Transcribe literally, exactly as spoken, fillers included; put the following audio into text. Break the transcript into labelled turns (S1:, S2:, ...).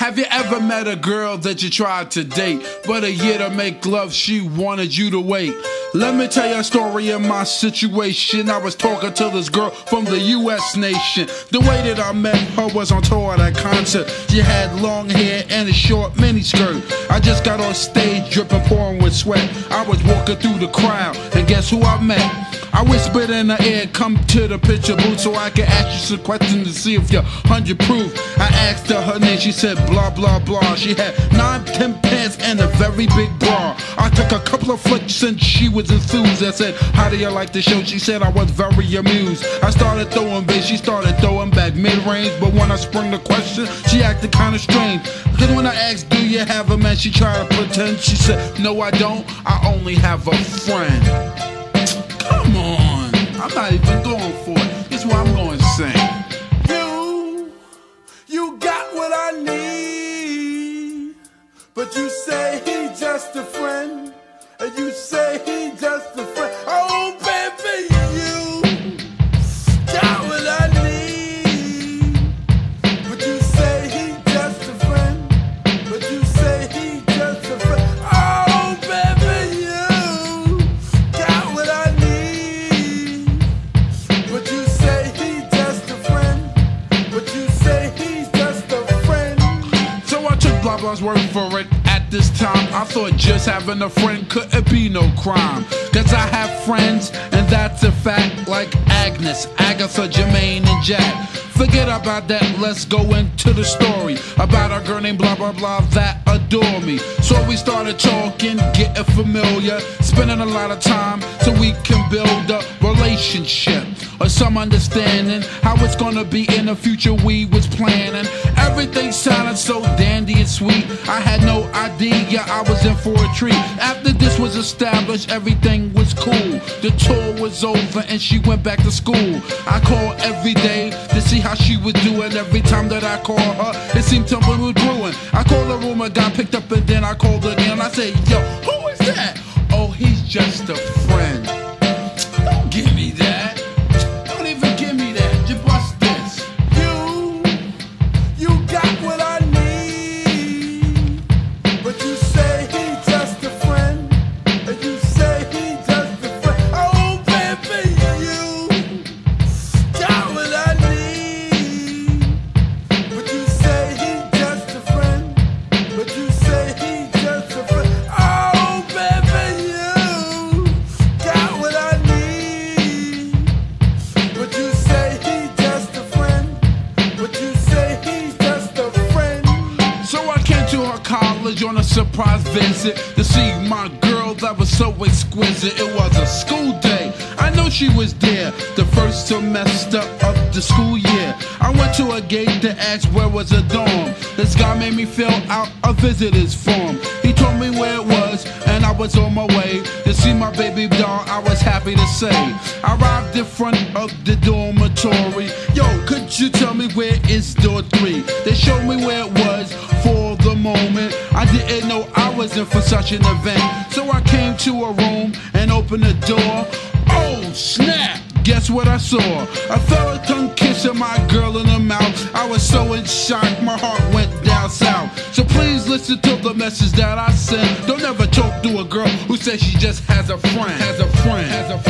S1: Have you ever met a girl that you tried to date, but a year to make love she wanted you to wait? Let me tell you a story of my situation. I was talking to this girl from the U S nation. The way that I met her was on tour at a concert. She had long hair and a short miniskirt. I just got on stage dripping, pouring with sweat. I was walking through the crowd, and guess who I met? I whispered in her ear, come to the picture booth so I can ask you some questions to see if you're hundred proof. I asked her her name, she said blah blah blah. She had nine, ten pants and a very big bra. I took a couple of flicks and she was enthused. I said, how do you like the show? She said I was very amused. I started throwing bass, she started throwing back mid-range. But when I sprung the question, she acted kinda strange. Cause when I asked, do you have a man? She tried to pretend. She said, no I don't, I only have a friend. Come on, I'm not even going for it. This is what I'm going to sing.
S2: You, you got what I need, but you say he's just a friend, and you say he's just a friend. Oh baby, you got what I need, but you say he's just a friend, but you say he's just a friend. Oh baby, you got what I need, but you say he's just a friend, but you say he's just a friend.
S1: So I took blah blah's word for it. At this time, I thought just having a friend couldn't be no crime. Cause I have friends, and that's a fact, like Agnes, Agatha, Jermaine, and Jack. Forget about that, let's go into the story about a girl named blah blah blah that adore me. So we started talking, getting familiar, spending a lot of time so we can build a relationship or some understanding how it's gonna be in the future. We was planning, everything sounded so dandy and sweet. I had no idea I was in for a treat. After this was established, everything was cool. The tour was over and she went back to school. I called every day to see how she was doing. Every time that I called her, it seemed something was brewing. I called the room, I got picked up, and then I called again. I said, yo, who is that? Oh, he's just a friend. Don't give me that. Don't even give me that. Just bust this.
S2: You, you got what I need, but you say he's just a friend, and you say he's just a friend. Oh baby, you got what I need, but you say he's just a friend, but you say he's just a friend. Oh baby, you got what I need, but you say he's just a friend, but you say he's just a friend.
S1: So I came to her college on a surprise visit to see my girl that was so exquisite. It was a school day, I know she was there, the first semester of the school year. I went to a gate to ask where was a dorm. This guy made me fill out a visitor's form. He told me where it was, and I was on my way to see my baby doll. I was happy to say I arrived in front of the dormitory. Yo, could you tell me where is door three? They showed me where it was. For the moment, I didn't know I was in for such an event. So I came to a room and opened the door. Oh snap! Guess what I saw? A fella tongue kissing my girl in the mouth. I was so in shock, my heart went down south. So please listen to the message that I sent. Don't ever talk to a girl who says she just has a friend. Has a friend. Has a